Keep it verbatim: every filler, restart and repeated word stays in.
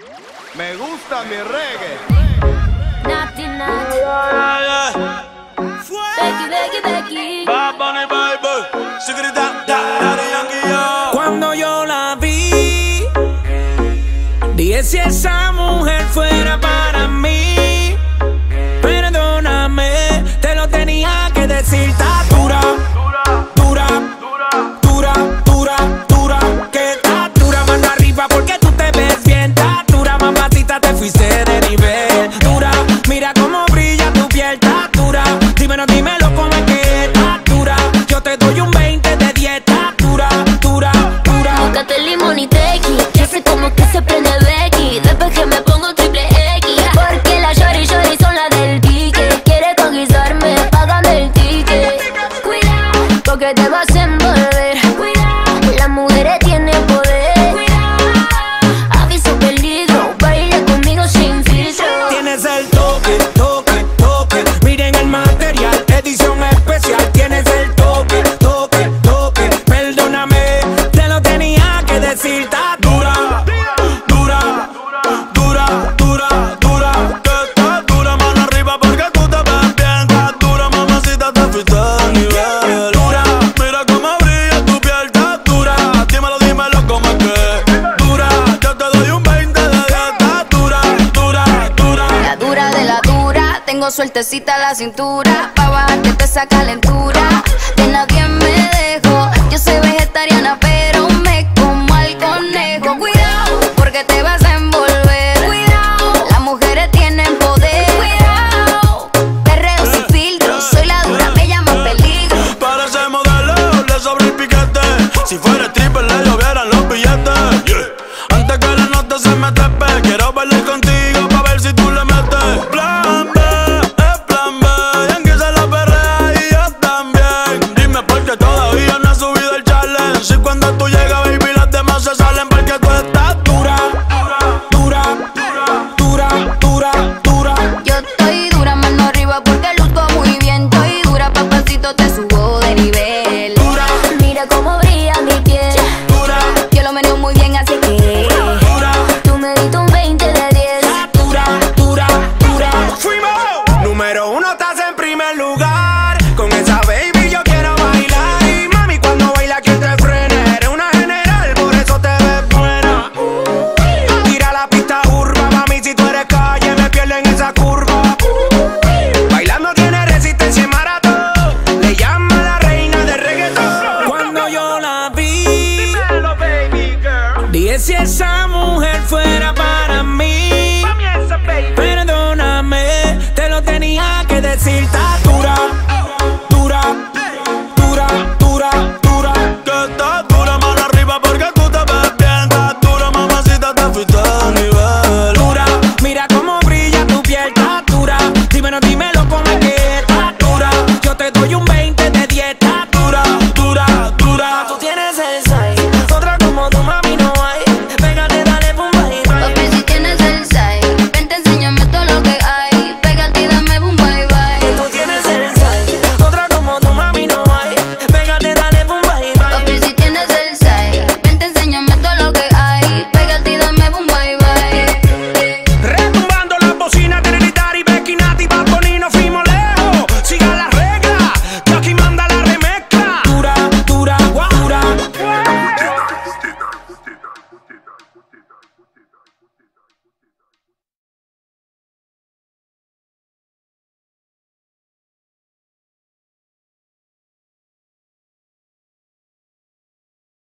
Me gusta mi reggae. Naughty, naughty. Becky, Becky, Becky. Bad Bunny, baby. Shiggy da, da, Daddy Yankee, yo. Cuando yo la vi, dije si esa mujer fuera para mí. Perdóname, te lo tenía que decir. Está dura, dura, dura, dura, dura. Que está dura, mano arriba porque tú te ves bien. Está dura, mamacita, te fuiste de nivel. Dura, mira cómo brilla tu piel. Está dura, dímelo, dímelo cómo es que está dura. Yo te doy un veinte de dieta. Dura, dura, dura. Búscate el limón y tequi, que sé como que se prende Becky. Después que me pongo triple X, porque la shorty shorty son las del pique. Quiere conquistarme, págame el ticket. Cuidado, porque te vas a envolver. Cuidado, las mujeres tienen poder. Cuidado, aviso peligro, baila conmigo sin filtro. Tienes el toque, toque, toque. Miren el material, edición especial. Tienes el toque, toque, toque. Perdóname, te lo tenía que decir. Está dura, dura, dura, dura, dura. Que estás dura, mano arriba porque tú te ves bien. Estás dura, mamacita, te fuiste de nivel. Dura, Mira cómo brilla tu piel, estás dura. Dímelo, dímelo cómo es que dura. yo te doy un veinte de diez. Estás dura, dura, dura. La dura de la dura, tengo sueltecita la cintura. Pa' bajarte toda esa calentura. De nadie me dejo, yo soy vegetariana pero me como al conejo. Cuidado, porque te